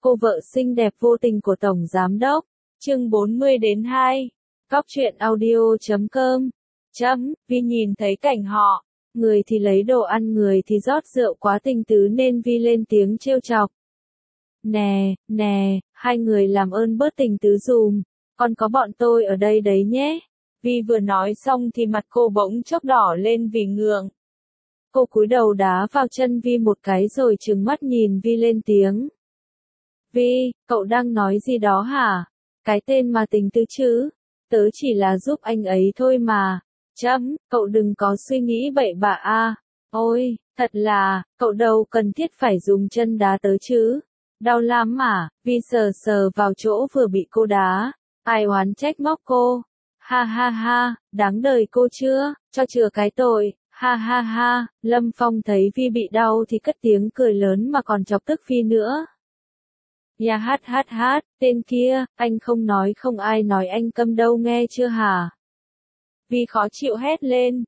Cô vợ xinh đẹp vô tình của Tổng Giám Đốc. Chương 40-2. Cóc truyện audio.com. Vi nhìn thấy cảnh họ. Người thì lấy đồ ăn, người thì rót rượu, quá tình tứ nên Vi lên tiếng trêu chọc. Nè, hai người làm ơn bớt tình tứ dùm. Còn có bọn tôi ở đây đấy nhé. Vi vừa nói xong thì mặt cô bỗng chốc đỏ lên vì ngượng. Cô cúi đầu đá vào chân Vi một cái rồi trừng mắt nhìn Vi lên tiếng. Vi, cậu đang nói gì đó hả? Cái tên mà tình tứ chứ? Tớ chỉ là giúp anh ấy thôi mà. Cậu đừng có suy nghĩ bậy bạ a. Ôi, thật là, cậu đâu cần thiết phải dùng chân đá tớ chứ. Đau lắm mà. Vi sờ vào chỗ vừa bị cô đá. Ai oán trách móc cô. Ha, đáng đời cô chưa, cho chừa cái tội. Ha. Lâm Phong thấy Vi bị đau thì cất tiếng cười lớn mà còn chọc tức Vi nữa. Ya hát, tên kia, anh không nói không ai nói anh câm đâu nghe chưa hả? Vi khó chịu hét lên.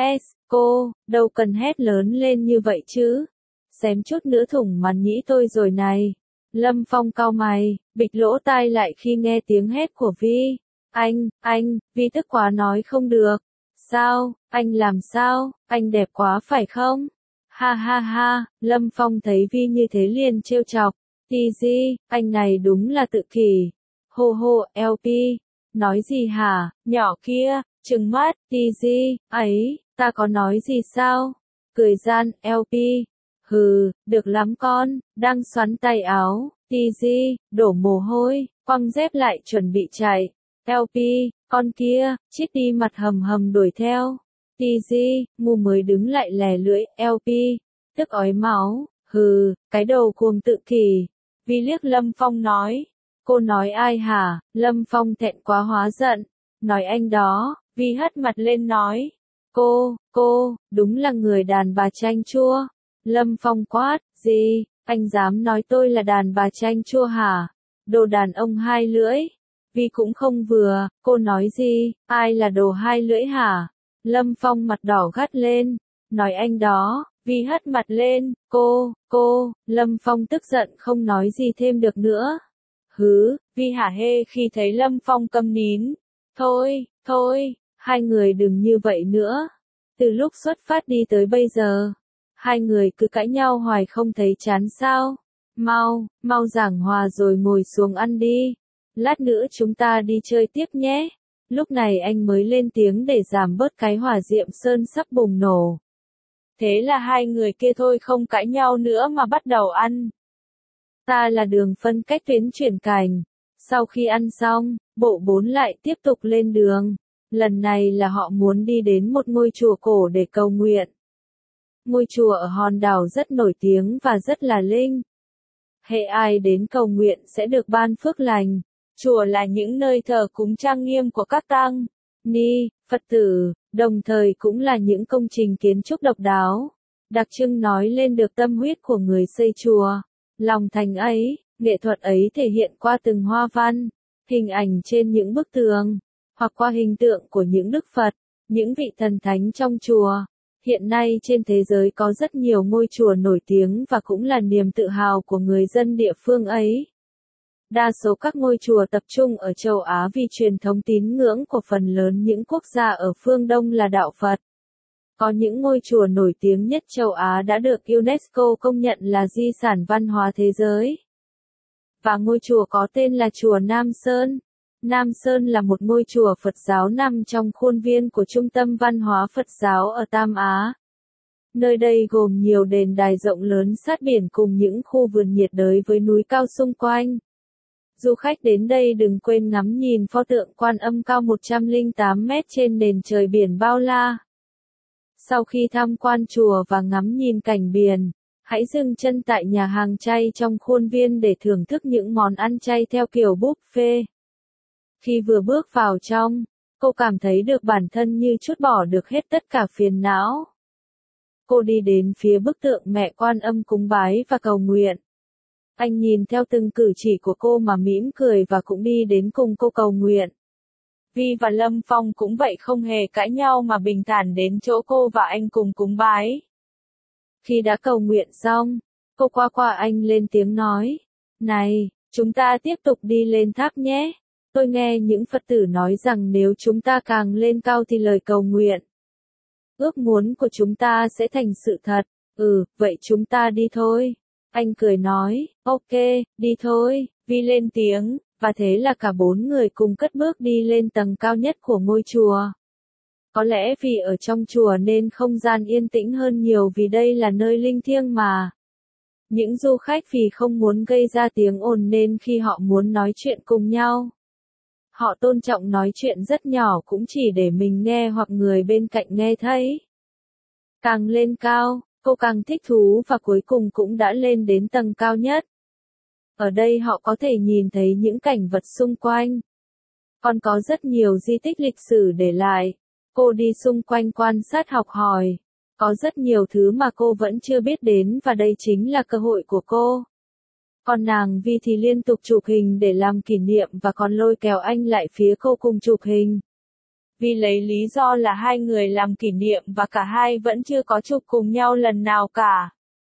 Cô, đâu cần hét lớn lên như vậy chứ. Xém chút nữa thủng màn nhĩ tôi rồi này. Lâm Phong cau mày, bịch lỗ tai lại khi nghe tiếng hét của Vi. Anh, Vi tức quá nói không được. Sao, anh làm sao, anh đẹp quá phải không? Ha, Lâm Phong thấy Vi như thế liền trêu chọc. TG, anh này đúng là tự kỷ. Hô, LP. Nói gì hả, nhỏ kia, trừng mắt, TG, ấy, ta có nói gì sao? Cười gian, LP. Hừ, được lắm con, đang xoắn tay áo, TG, đổ mồ hôi, quăng dép lại chuẩn bị chạy. LP, con kia, chít đi mặt hầm đuổi theo. TG, ngu mới đứng lại lè lưỡi, LP, tức ói máu, hừ, cái đầu cuồng tự kỷ. Vi liếc Lâm Phong nói. Cô nói ai hả? Lâm Phong thẹn quá hóa giận. Nói anh đó. Vi hất mặt lên nói. Cô, đúng là người đàn bà chanh chua. Lâm Phong quát, gì, anh dám nói tôi là đàn bà chanh chua hả? Đồ đàn ông hai lưỡi. Vi cũng không vừa, cô nói gì, ai là đồ hai lưỡi hả? Lâm Phong mặt đỏ gắt lên. Nói anh đó. Vi hất mặt lên, cô, Lâm Phong tức giận không nói gì thêm được nữa. Vi hả hê khi thấy Lâm Phong câm nín. Thôi, hai người đừng như vậy nữa. Từ lúc xuất phát đi tới bây giờ, hai người cứ cãi nhau hoài không thấy chán sao. Mau giảng hòa rồi ngồi xuống ăn đi. Lát nữa chúng ta đi chơi tiếp nhé. Lúc này anh mới lên tiếng để giảm bớt cái hỏa diệm sơn sắp bùng nổ. Thế là hai người kia thôi không cãi nhau nữa mà bắt đầu ăn. Ta là đường phân cách tuyến chuyển cảnh. Sau khi ăn xong, bộ 4 lại tiếp tục lên đường. Lần này là họ muốn đi đến một ngôi chùa cổ để cầu nguyện. Ngôi chùa ở hòn đảo rất nổi tiếng và rất là linh. Hễ ai đến cầu nguyện sẽ được ban phước lành. Chùa là những nơi thờ cúng trang nghiêm của các tăng ni, Phật tử, đồng thời cũng là những công trình kiến trúc độc đáo, đặc trưng nói lên được tâm huyết của người xây chùa. Lòng thành ấy, nghệ thuật ấy thể hiện qua từng hoa văn, hình ảnh trên những bức tường, hoặc qua hình tượng của những đức Phật, những vị thần thánh trong chùa. Hiện nay trên thế giới có rất nhiều ngôi chùa nổi tiếng và cũng là niềm tự hào của người dân địa phương ấy. Đa số các ngôi chùa tập trung ở châu Á vì truyền thống tín ngưỡng của phần lớn những quốc gia ở phương Đông là đạo Phật. Có những ngôi chùa nổi tiếng nhất châu Á đã được UNESCO công nhận là di sản văn hóa thế giới. Và ngôi chùa có tên là chùa Nam Sơn. Nam Sơn là một ngôi chùa Phật giáo nằm trong khuôn viên của Trung tâm Văn hóa Phật giáo ở Tam Á. Nơi đây gồm nhiều đền đài rộng lớn sát biển cùng những khu vườn nhiệt đới với núi cao xung quanh. Du khách đến đây đừng quên ngắm nhìn pho tượng Quan Âm cao 108 mét trên nền trời biển bao la. Sau khi tham quan chùa và ngắm nhìn cảnh biển, hãy dừng chân tại nhà hàng chay trong khuôn viên để thưởng thức những món ăn chay theo kiểu buffet. Khi vừa bước vào trong, cô cảm thấy được bản thân như trút bỏ được hết tất cả phiền não. Cô đi đến phía bức tượng mẹ Quan Âm cúng bái và cầu nguyện. Anh nhìn theo từng cử chỉ của cô mà mỉm cười và cũng đi đến cùng cô cầu nguyện. Vi và Lâm Phong cũng vậy, không hề cãi nhau mà bình thản đến chỗ cô và anh cùng cúng bái. Khi đã cầu nguyện xong, cô qua anh lên tiếng nói. Này, chúng ta tiếp tục đi lên tháp nhé. Tôi nghe những Phật tử nói rằng nếu chúng ta càng lên cao thì lời cầu nguyện, ước muốn của chúng ta sẽ thành sự thật. Vậy chúng ta đi thôi. Anh cười nói, ok, đi thôi, Vi lên tiếng, và thế là cả bốn người cùng cất bước đi lên tầng cao nhất của ngôi chùa. Có lẽ vì ở trong chùa nên không gian yên tĩnh hơn nhiều vì đây là nơi linh thiêng mà. Những du khách vì không muốn gây ra tiếng ồn nên khi họ muốn nói chuyện cùng nhau, họ tôn trọng nói chuyện rất nhỏ cũng chỉ để mình nghe hoặc người bên cạnh nghe thấy. Càng lên cao, cô càng thích thú và cuối cùng cũng đã lên đến tầng cao nhất. Ở đây họ có thể nhìn thấy những cảnh vật xung quanh. Còn có rất nhiều di tích lịch sử để lại. Cô đi xung quanh quan sát học hỏi. Có rất nhiều thứ mà cô vẫn chưa biết đến và đây chính là cơ hội của cô. Còn nàng Vi thì liên tục chụp hình để làm kỷ niệm và còn lôi kéo anh lại phía cô cùng chụp hình. Vi lấy lý do là hai người làm kỷ niệm và cả hai vẫn chưa có chụp cùng nhau lần nào cả.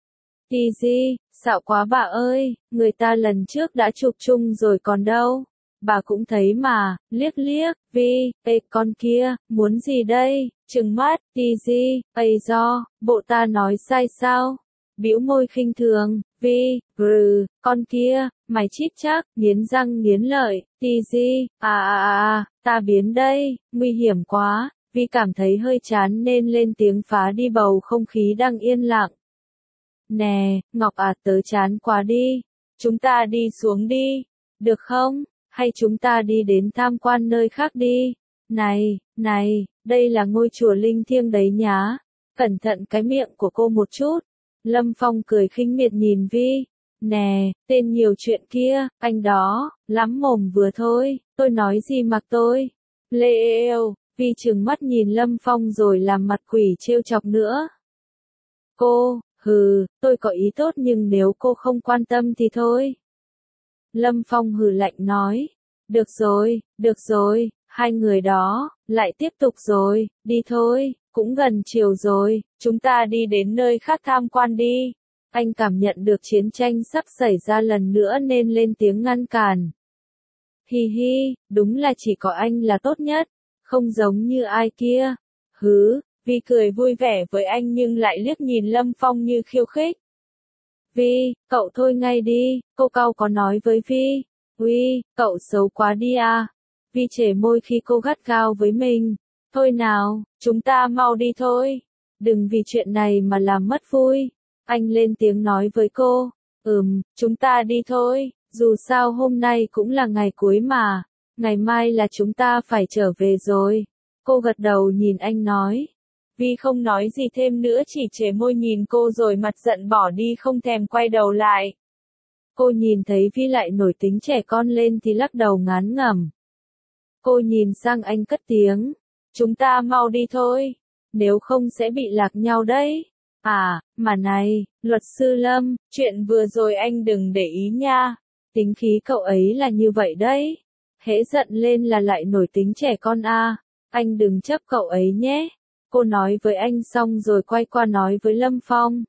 Tizi, xạo quá bà ơi, người ta lần trước đã chụp chung rồi còn đâu. Bà cũng thấy mà, liếc liếc, Vi, ê con kia, muốn gì đây, trừng mắt, Tizi, ây do, bộ ta nói sai sao? Bĩu môi khinh thường, Vi, con kia, mày chít chắc, nghiến răng nghiến lợi, Tizi, ta biến đây, nguy hiểm quá, Vi cảm thấy hơi chán nên lên tiếng phá đi bầu không khí đang yên lặng. Nè, Ngọc tớ chán quá đi, chúng ta đi xuống đi, được không? Hay chúng ta đi đến tham quan nơi khác đi? Này, đây là ngôi chùa linh thiêng đấy nhá. Cẩn thận cái miệng của cô một chút. Lâm Phong cười khinh miệt nhìn Vi. Nè, tên nhiều chuyện kia, anh đó, lắm mồm vừa thôi, tôi nói gì mặc tôi. Lêu, Vi trừng mắt nhìn Lâm Phong rồi làm mặt quỷ trêu chọc nữa. Cô, tôi có ý tốt nhưng nếu cô không quan tâm thì thôi. Lâm Phong hừ lạnh nói. Được rồi, hai người đó, lại tiếp tục rồi, đi thôi, cũng gần chiều rồi, chúng ta đi đến nơi khác tham quan đi. Anh cảm nhận được chiến tranh sắp xảy ra lần nữa nên lên tiếng ngăn cản. Hi hi, đúng là chỉ có anh là tốt nhất, không giống như ai kia. Vi cười vui vẻ với anh nhưng lại liếc nhìn Lâm Phong như khiêu khích. Vi, cậu thôi ngay đi, cô cau có nói với Vi. Uy, cậu xấu quá đi à. Vi chề môi khi cô gắt gao với mình. Thôi nào, chúng ta mau đi thôi. Đừng vì chuyện này mà làm mất vui. Anh lên tiếng nói với cô. Chúng ta đi thôi, dù sao hôm nay cũng là ngày cuối mà. Ngày mai là chúng ta phải trở về rồi. Cô gật đầu nhìn anh nói. Vi không nói gì thêm nữa chỉ chề môi nhìn cô rồi mặt giận bỏ đi không thèm quay đầu lại. Cô nhìn thấy Vi lại nổi tính trẻ con lên thì lắc đầu ngán ngẩm. Cô nhìn sang anh cất tiếng. Chúng ta mau đi thôi. Nếu không sẽ bị lạc nhau đấy. Mà này, luật sư Lâm, chuyện vừa rồi anh đừng để ý nha. Tính khí cậu ấy là như vậy đấy. Hễ giận lên là lại nổi tính trẻ con à. Anh đừng chấp cậu ấy nhé. Cô nói với anh xong rồi quay qua nói với Lâm Phong.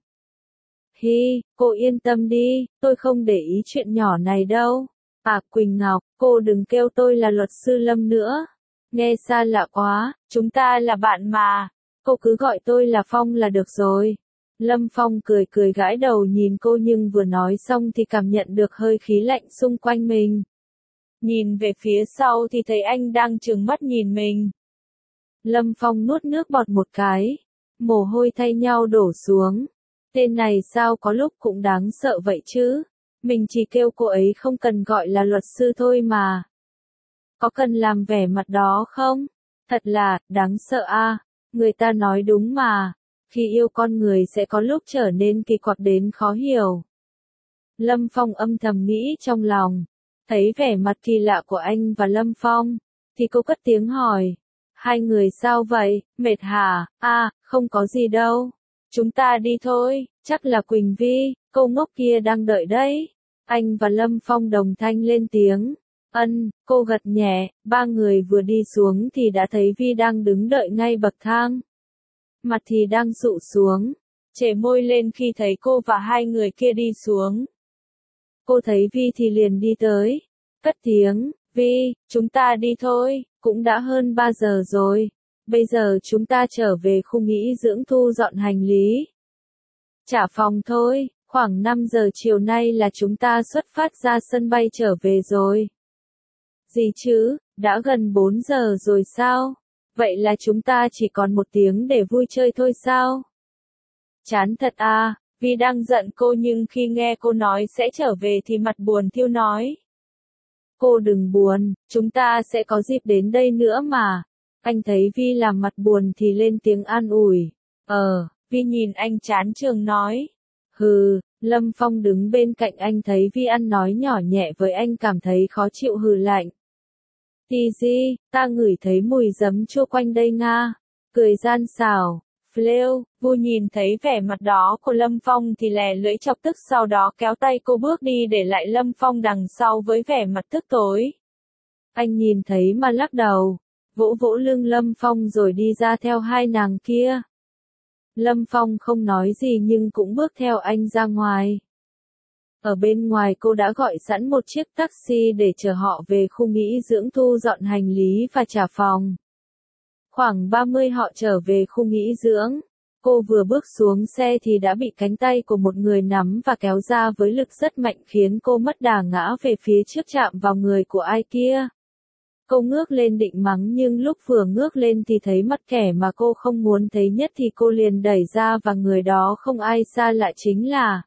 Cô yên tâm đi, tôi không để ý chuyện nhỏ này đâu. Quỳnh Ngọc, cô đừng kêu tôi là luật sư Lâm nữa. Nghe xa lạ quá, chúng ta là bạn mà. Cô cứ gọi tôi là Phong là được rồi. Lâm Phong cười cười gãi đầu nhìn cô nhưng vừa nói xong thì cảm nhận được hơi khí lạnh xung quanh mình. Nhìn về phía sau thì thấy anh đang trừng mắt nhìn mình. Lâm Phong nuốt nước bọt một cái. Mồ hôi thay nhau đổ xuống. Tên này sao có lúc cũng đáng sợ vậy chứ? Mình chỉ kêu cô ấy không cần gọi là luật sư thôi mà. Có cần làm vẻ mặt đó không? Thật là, đáng sợ à. Người ta nói đúng mà. Khi yêu con người sẽ có lúc trở nên kỳ quặc đến khó hiểu. Lâm Phong âm thầm nghĩ trong lòng. Thấy vẻ mặt kỳ lạ của anh và Lâm Phong, thì cô cất tiếng hỏi. Hai người sao vậy, mệt hả? Không có gì đâu. Chúng ta đi thôi, chắc là Quỳnh Vi, cô ngốc kia đang đợi đấy. Anh và Lâm Phong đồng thanh lên tiếng. Cô gật nhẹ, ba người vừa đi xuống thì đã thấy Vi đang đứng đợi ngay bậc thang. Mặt thì đang dụ xuống, chề môi lên khi thấy cô và hai người kia đi xuống. Cô thấy Vi thì liền đi tới. Cất tiếng, Vi, chúng ta đi thôi, cũng đã hơn 3 giờ rồi. Bây giờ chúng ta trở về khu nghỉ dưỡng thu dọn hành lý. Trả phòng thôi, khoảng 5 giờ chiều nay là chúng ta xuất phát ra sân bay trở về rồi. Gì chứ, đã gần 4 giờ rồi sao? Vậy là chúng ta chỉ còn 1 tiếng để vui chơi thôi sao? Chán thật à, Vi đang giận cô nhưng khi nghe cô nói sẽ trở về thì mặt buồn thiêu nói. Cô đừng buồn, chúng ta sẽ có dịp đến đây nữa mà. Anh thấy Vi làm mặt buồn thì lên tiếng an ủi. Vi nhìn anh chán chường nói. Hừ, Lâm Phong đứng bên cạnh anh thấy Vi ăn nói nhỏ nhẹ với anh cảm thấy khó chịu hừ lạnh. Thì gì, ta ngửi thấy mùi giấm chua quanh đây nga. Cười gian xảo. Fleur, vui nhìn thấy vẻ mặt đó của Lâm Phong thì lè lưỡi chọc tức sau đó kéo tay cô bước đi để lại Lâm Phong đằng sau với vẻ mặt tức tối. Anh nhìn thấy mà lắc đầu, vỗ vỗ lưng Lâm Phong rồi đi ra theo hai nàng kia. Lâm Phong không nói gì nhưng cũng bước theo anh ra ngoài. Ở bên ngoài cô đã gọi sẵn một chiếc taxi để chở họ về khu nghỉ dưỡng thu dọn hành lý và trả phòng. Khoảng 30 họ trở về khu nghỉ dưỡng. Cô vừa bước xuống xe thì đã bị cánh tay của một người nắm và kéo ra với lực rất mạnh khiến cô mất đà ngã về phía trước chạm vào người của ai kia. Cô ngước lên định mắng nhưng lúc vừa ngước lên thì thấy mặt kẻ mà cô không muốn thấy nhất thì cô liền đẩy ra và người đó không ai xa lạ chính là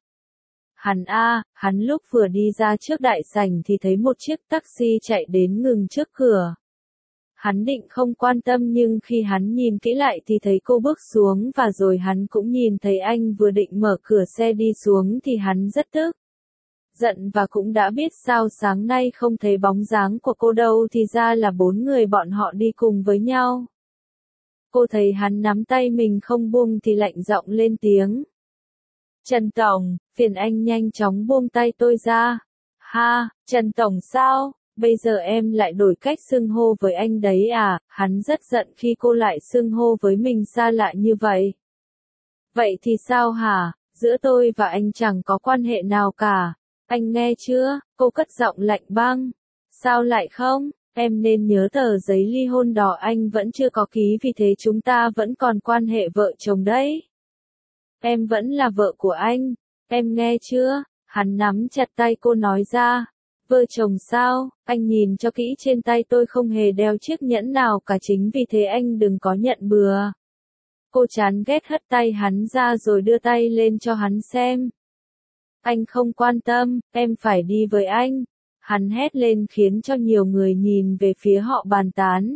hắn lúc vừa đi ra trước đại sảnh thì thấy một chiếc taxi chạy đến ngừng trước cửa. Hắn định không quan tâm nhưng khi hắn nhìn kỹ lại thì thấy cô bước xuống và rồi hắn cũng nhìn thấy anh vừa định mở cửa xe đi xuống thì hắn rất tức. Giận và cũng đã biết sao sáng nay không thấy bóng dáng của cô đâu thì ra là 4 người bọn họ đi cùng với nhau. Cô thấy hắn nắm tay mình không buông thì lạnh giọng lên tiếng. Trần Tổng, phiền anh nhanh chóng buông tay tôi ra. Ha, Trần Tổng sao? Bây giờ em lại đổi cách xưng hô với anh đấy à? Hắn rất giận khi cô lại xưng hô với mình xa lạ như vậy. Vậy thì sao hả? Giữa tôi và anh chẳng có quan hệ nào cả. Anh nghe chưa? Cô cất giọng lạnh băng. Sao lại không? Em nên nhớ tờ giấy ly hôn đó anh vẫn chưa có ký vì thế chúng ta vẫn còn quan hệ vợ chồng đấy. Em vẫn là vợ của anh. Em nghe chưa? Hắn nắm chặt tay cô nói ra. Vợ chồng sao? Anh nhìn cho kỹ trên tay tôi không hề đeo chiếc nhẫn nào cả chính vì thế anh đừng có nhận bừa. Cô chán ghét hất tay hắn ra rồi đưa tay lên cho hắn xem. Anh không quan tâm, em phải đi với anh. Hắn hét lên khiến cho nhiều người nhìn về phía họ bàn tán.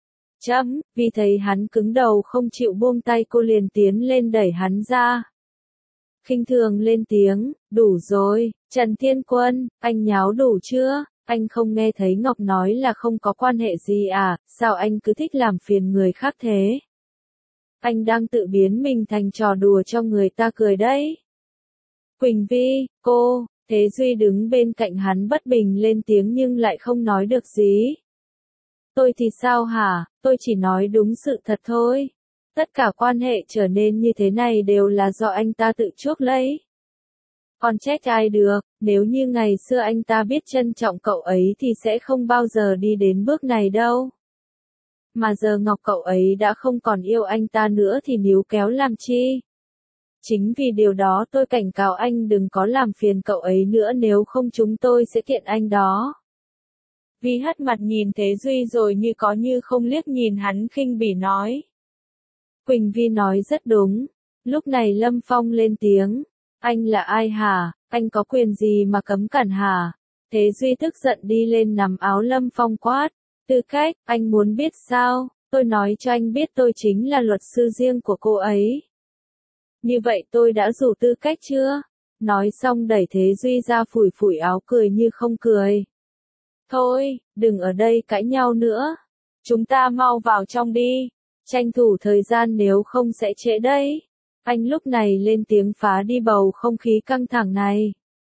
Vì thấy hắn cứng đầu không chịu buông tay cô liền tiến lên đẩy hắn ra. Khinh thường lên tiếng, đủ rồi, Trần Thiên Quân, anh nháo đủ chưa? Anh không nghe thấy Ngọc nói là không có quan hệ gì à, sao anh cứ thích làm phiền người khác thế? Anh đang tự biến mình thành trò đùa cho người ta cười đấy. Quỳnh Vi, cô, Thế Duy đứng bên cạnh hắn bất bình lên tiếng nhưng lại không nói được gì. Tôi thì sao hả, tôi chỉ nói đúng sự thật thôi. Tất cả quan hệ trở nên như thế này đều là do anh ta tự chuốc lấy. Còn trách ai được, nếu như ngày xưa anh ta biết trân trọng cậu ấy thì sẽ không bao giờ đi đến bước này đâu. Mà giờ Ngọc cậu ấy đã không còn yêu anh ta nữa thì níu kéo làm chi? Chính vì điều đó tôi cảnh cáo anh đừng có làm phiền cậu ấy nữa nếu không chúng tôi sẽ kiện anh đó. Vi hất mặt nhìn Thế Duy rồi như có như không liếc nhìn hắn khinh bỉ nói. Quỳnh Vi nói rất đúng. Lúc này Lâm Phong lên tiếng. Anh là ai hả? Anh có quyền gì mà cấm cản hả? Thế Duy tức giận đi lên nắm áo Lâm Phong quát. Tư cách, anh muốn biết sao? Tôi nói cho anh biết tôi chính là luật sư riêng của cô ấy. Như vậy tôi đã đủ tư cách chưa? Nói xong đẩy Thế Duy ra phủi phủi áo cười như không cười. Thôi, đừng ở đây cãi nhau nữa. Chúng ta mau vào trong đi. Tranh thủ thời gian nếu không sẽ trễ đấy. Anh lúc này lên tiếng phá đi bầu không khí căng thẳng này.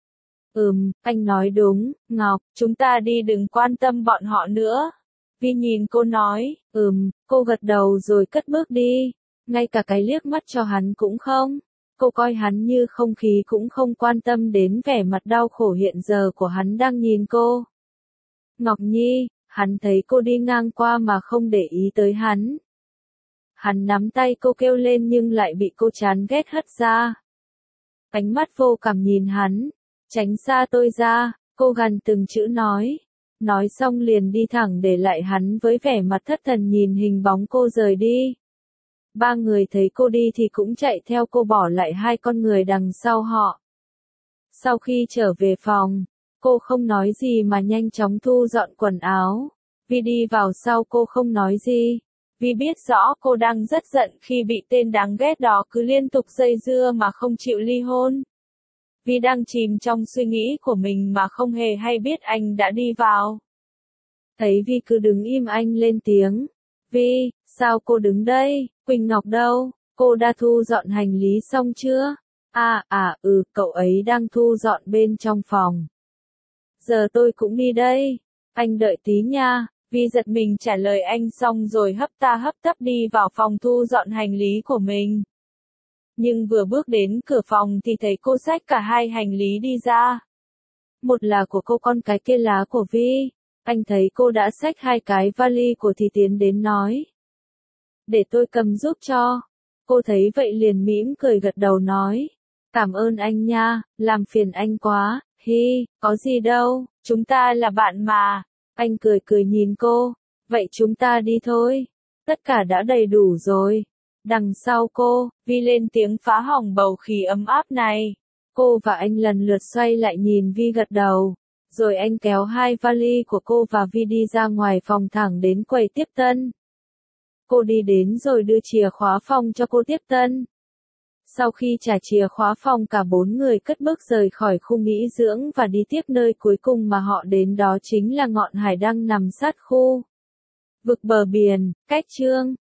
Anh nói đúng, Ngọc, chúng ta đi đừng quan tâm bọn họ nữa. Vi nhìn cô nói, cô gật đầu rồi cất bước đi. Ngay cả cái liếc mắt cho hắn cũng không. Cô coi hắn như không khí cũng không quan tâm đến vẻ mặt đau khổ hiện giờ của hắn đang nhìn cô. Ngọc Nhi, hắn thấy cô đi ngang qua mà không để ý tới hắn. Hắn nắm tay cô kêu lên nhưng lại bị cô chán ghét hất ra. Ánh mắt vô cảm nhìn hắn, tránh xa tôi ra, cô gằn từng chữ nói. Nói xong liền đi thẳng để lại hắn với vẻ mặt thất thần nhìn hình bóng cô rời đi. Ba người thấy cô đi thì cũng chạy theo cô bỏ lại hai con người đằng sau họ. Sau khi trở về phòng, cô không nói gì mà nhanh chóng thu dọn quần áo. Vi đi vào sau cô không nói gì. Vi biết rõ cô đang rất giận khi bị tên đáng ghét đó cứ liên tục dây dưa mà không chịu ly hôn. Vi đang chìm trong suy nghĩ của mình mà không hề hay biết anh đã đi vào. Thấy Vi cứ đứng im anh lên tiếng. Vi, sao cô đứng đây, Quỳnh Ngọc đâu, cô đã thu dọn hành lý xong chưa? Cậu ấy đang thu dọn bên trong phòng. Giờ tôi cũng đi đây, anh đợi tí nha. Vi giật mình trả lời anh xong rồi hấp ta hấp tấp đi vào phòng thu dọn hành lý của mình. Nhưng vừa bước đến cửa phòng thì thấy cô xách cả hai hành lý đi ra. Một là của cô con cái kia lá của Vi. Anh thấy cô đã xách hai cái vali của thì tiến đến nói. Để tôi cầm giúp cho. Cô thấy vậy liền mỉm cười gật đầu nói. Cảm ơn anh nha, làm phiền anh quá, có gì đâu, chúng ta là bạn mà. Anh cười cười nhìn cô, vậy chúng ta đi thôi. Tất cả đã đầy đủ rồi. Đằng sau cô, Vi lên tiếng phá hỏng bầu khí ấm áp này. Cô và anh lần lượt xoay lại nhìn Vi gật đầu. Rồi anh kéo hai vali của cô và Vi đi ra ngoài phòng thẳng đến quầy tiếp tân. Cô đi đến rồi đưa chìa khóa phòng cho cô tiếp tân. Sau khi trả chìa khóa phòng cả bốn người cất bước rời khỏi khu nghỉ dưỡng và đi tiếp nơi cuối cùng mà họ đến đó chính là ngọn hải đăng nằm sát khu vực bờ biển, cách chương